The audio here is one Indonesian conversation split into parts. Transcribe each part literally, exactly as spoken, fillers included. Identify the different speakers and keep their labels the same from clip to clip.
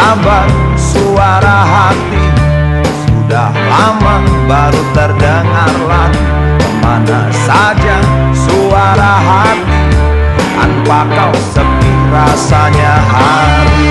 Speaker 1: kabar suara hati? Sudah lama baru terdengar lagi. Kemana saja suara hati? Tanpa kau sepi rasanya hari.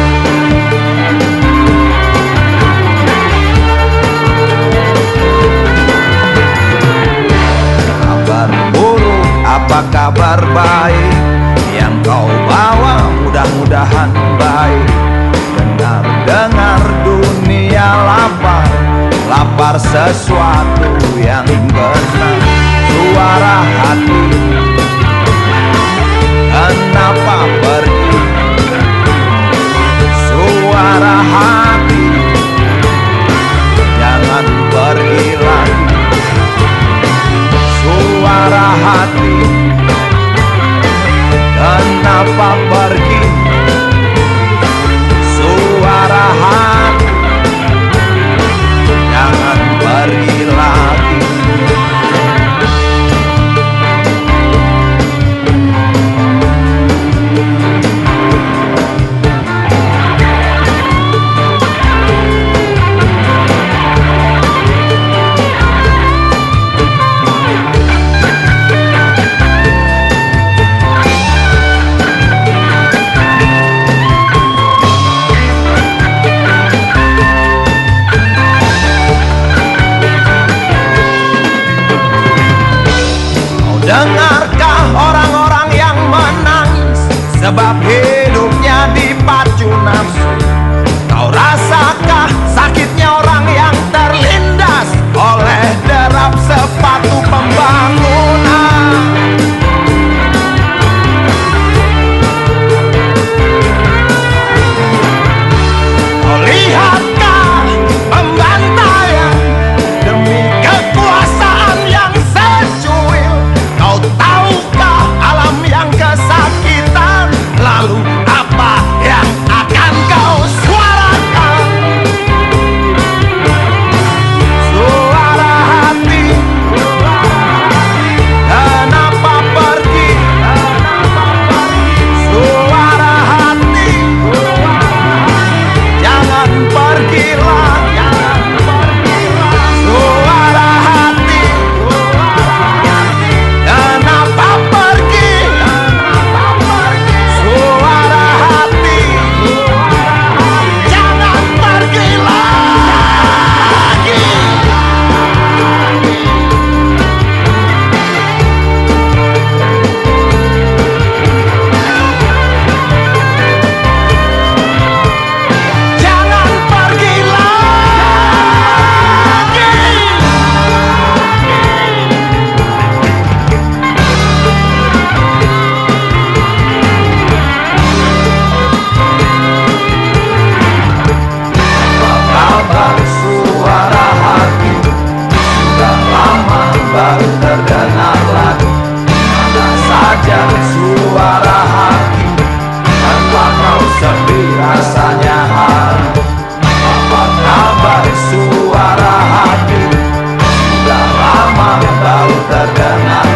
Speaker 1: Kabar buruk apa kabar baik yang kau bawa? Mudah-mudahan baik. Dengar-dengar dunia lapar, lapar sesuatu yang benar. Suara hati, kenapa pergi? Suara hati, jangan pergi lagi. Suara hati, kenapa pergi? Suara hati, jangan pergi lagi. Dengarkah orang-orang yang menangis sebab hidupnya dipacu nafsu? Kau rasakah sakitnya orang yang terlindas oleh derap sepatu pembangunan? Kau lihatkah pembantaian demi kekuasaan yang secuil? Kau tahukah alam yang kesakitan? Lalu apa yang akan kau suarakan? Suara hati, kenapa pergi? Suara hati, jangan pergilah. Suara hati, kenapa pergi? Suara hati, jangan pergi lagi. Jangan pergi lagi. Kabar suara hati, sudah lama baru terdengar lagi. Mana saja suara hati, tanpa kau sepi rasanya hari. Apa kabar suara hati? Sudah lama baru terdengar